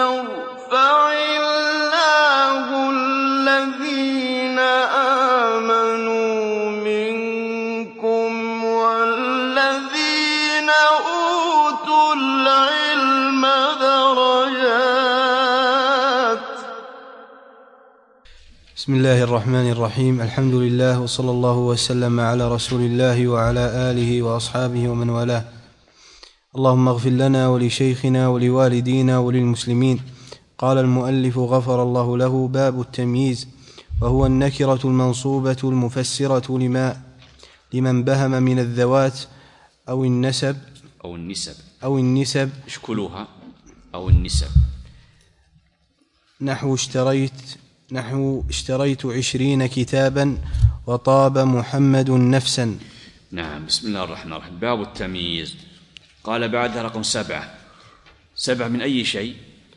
يرفع الله الذين آمنوا منكم والذين أوتوا العلم درجات. بسم الله الرحمن الرحيم. الحمد لله وصلى الله وسلم على رسول الله وعلى آله وأصحابه ومن والاه. اللهم اغفر لنا ولشيخنا ولوالدينا وللمسلمين. قال المؤلف غفر الله له: باب التمييز، وهو النكرة المنصوبة المفسرة لمن بهم من الذوات أو النسب اشكلوها أو النسب. نحو اشتريت 20 كتابا وطاب محمد نفسا. نعم. بسم الله الرحمن الرحيم. باب التمييز. قال بعدها رقم 7 من أي شيء؟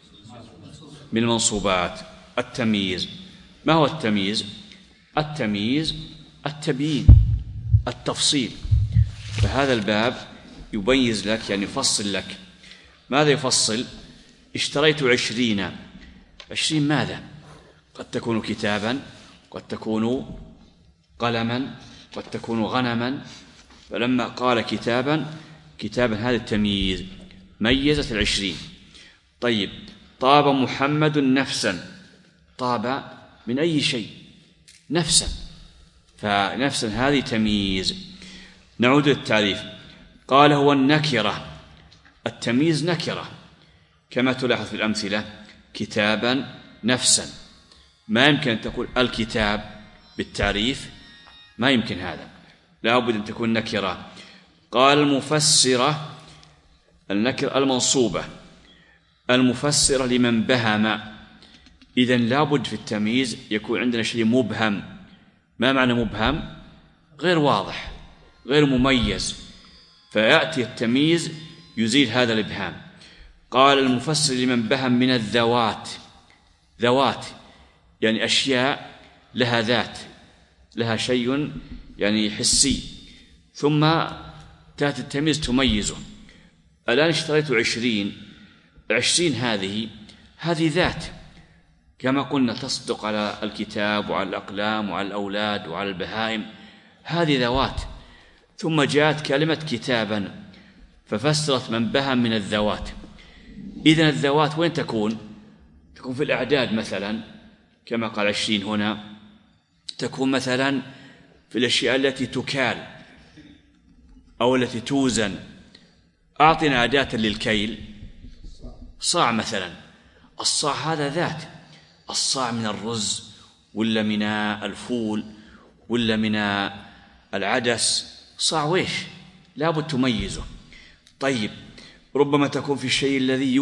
من المنصوبات. التمييز. ما هو التمييز؟ التمييز التبيين، التفصيل. فهذا الباب يبيز لك، يعني يفصل لك. ماذا يفصل؟ اشتريت 20 ماذا؟ قد تكون كتابا، قد تكون قلما، قد تكون غنما. فلما قال كتابا هذا التمييز، ميزت 20. طيب، طاب محمد نفسا. طاب من أي شيء؟ نفسا. فنفسا هذه تمييز. نعود للتعريف. قال هو النكرة. التمييز نكرة كما تلاحظ في الأمثلة: كتابا، نفسا. ما يمكن أن تقول الكتاب بالتعريف، ما يمكن هذا، لا بد أن تكون نكرة. قال المفسرة، النكرة المنصوبة المفسرة لمن بهم. إذن لا بد في التمييز يكون عندنا شيء مبهم. ما معنى مبهم؟ غير واضح، غير مميز. فيأتي التمييز يزيل هذا الإبهام. قال المفسر لمن بهم من الذوات. ذوات يعني أشياء لها ذات، لها شيء يعني حسي، ثم تأتي التمييز تميزه. الآن اشتريت 20 هذه ذات، كما قلنا تصدق على الكتاب وعلى الأقلام وعلى الأولاد وعلى البهائم، هذه ذوات. ثم جاءت كلمة كتابا ففسرت من بهم من الذوات. إذن الذوات وين تكون؟ تكون في الأعداد مثلا، كما قال 20 هنا. تكون مثلا في الأشياء التي تكال أو التي توزن. أعطنا أداة للكيل. صاع مثلا. الصاع هذا ذات. الصاع من الرز ولا من الفول ولا من العدس، صاع ويش؟ لابد تميزه. طيب، ربما تكون في الشيء الذي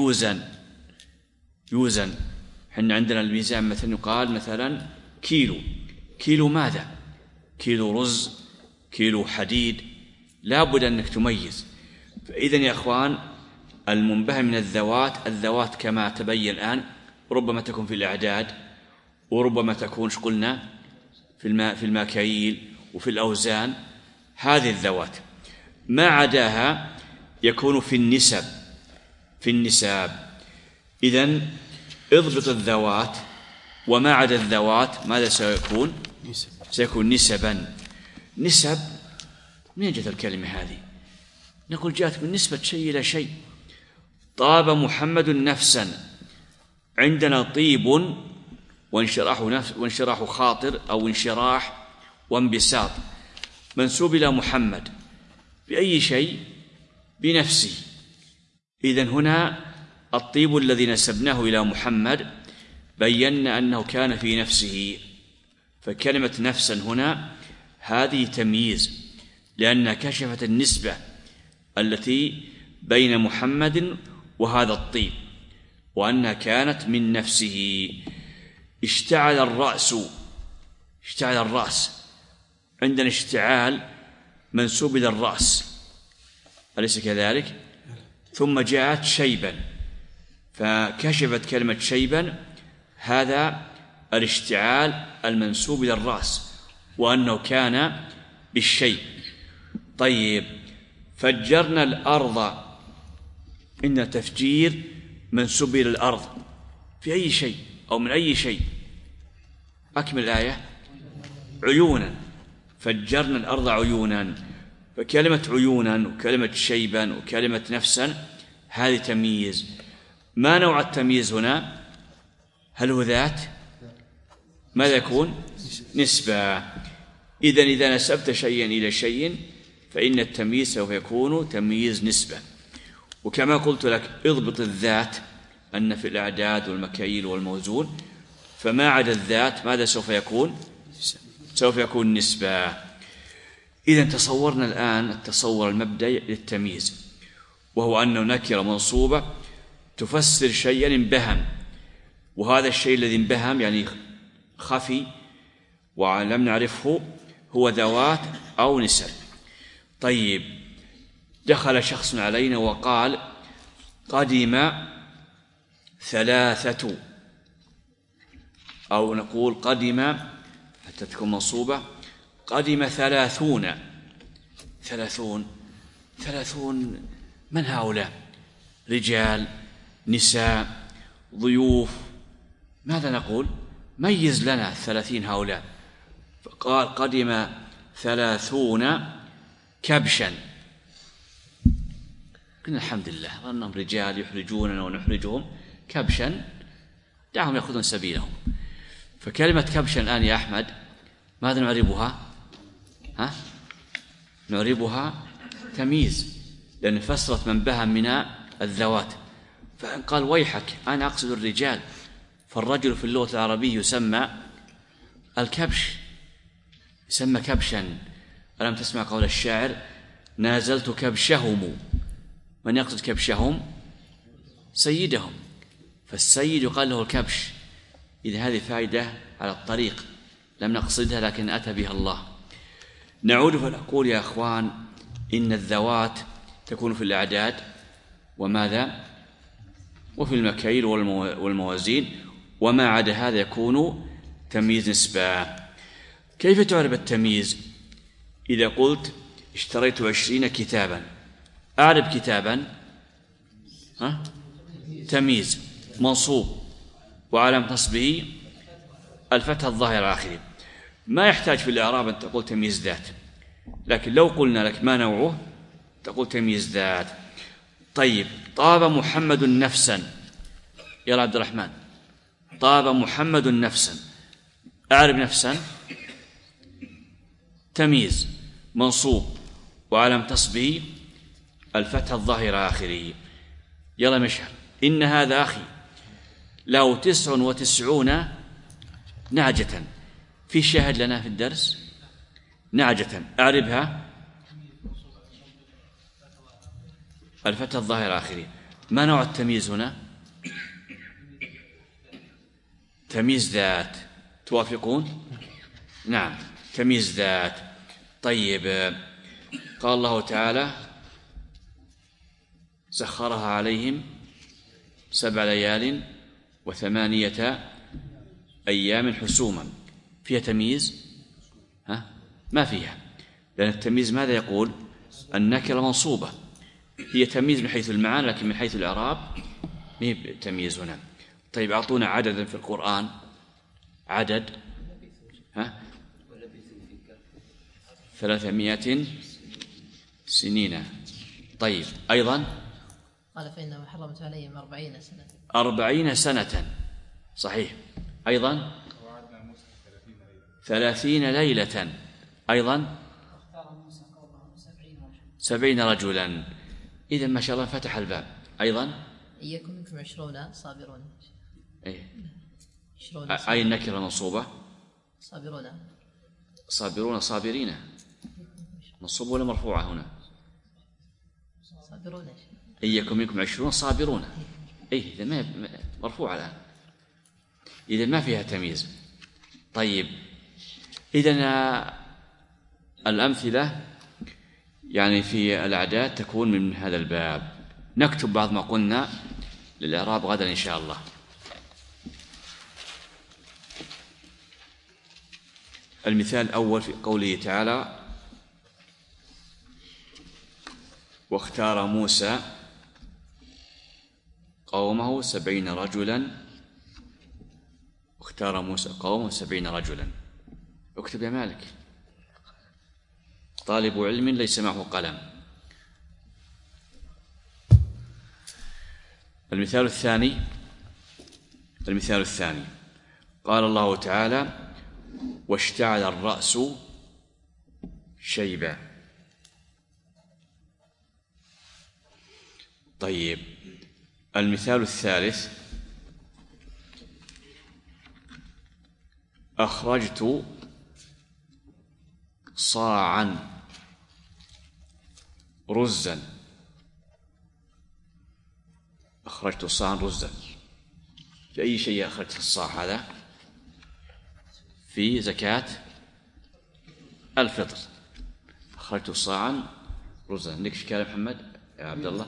يوزن. حنا عندنا الميزان مثلا يقال مثلا كيلو ماذا؟ كيلو رز، كيلو حديد. لابد أنك تميز. فإذن يا أخوان، المنبهم من الذوات كما تبين الآن ربما تكون في الأعداد، وربما تكون قلنا في المكاييل وفي الأوزان. هذه الذوات. ما عداها يكون في النساب. إذن اضبط الذوات، وما عدا الذوات ماذا سيكون؟ سيكون نسبا. نسب، من جاءت الكلمة هذه؟ نقول جاءت من نسبة شيء إلى شيء. طاب محمد نفسا. عندنا طيب وانشراح خاطر أو انشراح وانبساط، منسوب إلى محمد بأي شيء؟ بنفسه. إذن هنا الطيب الذي نسبناه إلى محمد بينا أنه كان في نفسه. فكلمة نفسا هنا هذه تمييز، لأنها كشفت النسبة التي بين محمد وهذا الطيب، وأنها كانت من نفسه. اشتعل الرأس. عندنا اشتعال منسوب إلى الرأس، أليس كذلك؟ ثم جاءت شيبا، فكشفت كلمة شيبا هذا الاشتعال المنسوب إلى الرأس، وأنه كان بالشيب. طيب، فجرنا الأرض. إن تفجير منسوب إلى الأرض، في أي شيء أو من أي شيء. أكمل الآية. عيونا، فجرنا الأرض عيونا. فكلمة عيونا وكلمة شيبا وكلمة نفسا هذه تمييز. ما نوع التمييز هنا؟ هل هو ذات؟ ماذا يكون؟ نسبة. إذن إذا نسبت شيئا إلى شيء فإن التمييز سوف يكون تمييز نسبة. وكما قلت لك اضبط الذات أن في الأعداد والمكاييل والموزون، فما عدا الذات ماذا سوف يكون؟ سوف يكون نسبة. إذن تصورنا الآن التصور المبدئي للتمييز، وهو أنه نكرة منصوبة تفسر شيئا انبهم، وهذا الشيء الذي انبهم يعني خفي ولم نعرفه هو ذوات أو نسب. طيب، دخل شخص علينا وقال قدم 3، أو نقول قدم حتى تكون منصوبة، قدم 30. 30 من هؤلاء؟ رجال، نساء، ضيوف؟ ماذا نقول؟ ميز لنا 30 هؤلاء. فقال قدم 30 كبشا. قلنا الحمد لله، أنهم رجال يحرجوننا ونحرجهم، كبشا دعهم يأخذون سبيلهم. فكلمة كبشا الآن يا أحمد ماذا نعربها؟ نعربها تمييز، لأن فسرت من بهم من الذوات. فإن قال ويحك أنا أقصد الرجال، فالرجل في اللغة العربية يسمى الكبش، يسمى كبشا. ألم تسمع قول الشاعر نازلت كبشهم؟ من يقصد كبشهم؟ سيدهم، فالسيد يقال له الكبش. إذا هذه فائدة على الطريق لم نقصدها لكن أتى بها الله. نعود فنقول يا أخوان إن الذوات تكون في الأعداد وماذا؟ وفي المكاييل والموازين، وما عدا هذا يكون تمييز نسبة. كيف تعرف التمييز؟ إذا قلت اشتريت 20 كتابا، أعرف كتابا تمييز منصوب وعلامة نصبه الفتحة الظاهرة آخره، ما يحتاج في الإعراب أن تقول تمييز ذات. لكن لو قلنا لك ما نوعه تقول تمييز ذات. طيب، طاب محمد نفسا. يا عبد الرحمن، طاب محمد نفسا، أعرف نفسا تمييز منصوب وعلامة نصبه الفتحة الظاهرة آخره. يلا مشهر. إن هذا أخي له 99 نعجة. في شاهد لنا في الدرس؟ نعجة أعربها الفتحة الظاهرة آخره. ما نوع التمييز هنا؟ تمييز ذات. توافقون؟ نعم، تمييز ذات. طيب، قال الله تعالى سخرها عليهم 7 ليال و8 أيام حسوما. فيها تمييز؟ ما فيها، لأن التمييز ماذا يقول؟ النكرة منصوبة، هي تمييز من حيث المعنى لكن من حيث الإعراب ما هي تمييز هنا. طيب، أعطونا عددا في القرآن، عدد 300 سنين. طيب، أيضا قال فإنه حرمت عليهم 40 سنة. 40 سنة، صحيح. أيضا 30 ليلة. أيضا 70 رجلا. إذن ما شاء الله فتح الباب. أيضا إن يكن منكم 20 صابرون. أي النكرة منصوبة؟ صابرون صابرين، منصوبة ولا مرفوعة هنا؟ صابرون. إن يكن منكم 20 صابرون، إذا ما مرفوعة الآن، إذا ما فيها تمييز. طيب، إذن الأمثلة يعني في الأعداد تكون من هذا الباب. نكتب بعض ما قلنا للإعراب غدا إن شاء الله. المثال الأول في قوله تعالى واختار موسى قومه 70 رجلا واختار موسى قومه 70 رجلا. اكتب يا مالك. طالب علم ليس معه قلم. المثال الثاني قال الله تعالى: واشتعل الرأس شيبا. طيب، المثال الثالث: أخرجت صاعا رزا. أخرجت صاعا رزا. في أي شيء أخرجت الصاع هذا؟ في زكاة الفطر. أخرجت صاعا رزا. عندك إشكال يا محمد يا عبد الله؟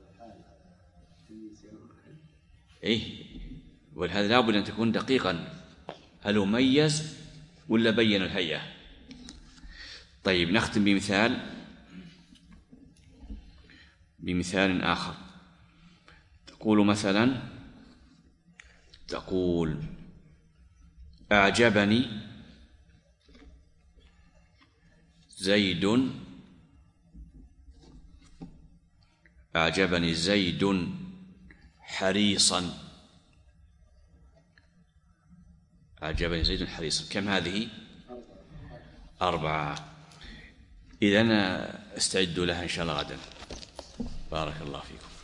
إيه، ولهذا لابد أن تكون دقيقا. هل هو ميز ولا بين الهيئة؟ طيب، نختم بمثال آخر. تقول مثلا، أعجبني زيد حريصا. أعجبني زيد حريصا. كم هذه؟ 4. إذن استعدوا لها إن شاء الله غدا. بارك الله فيكم.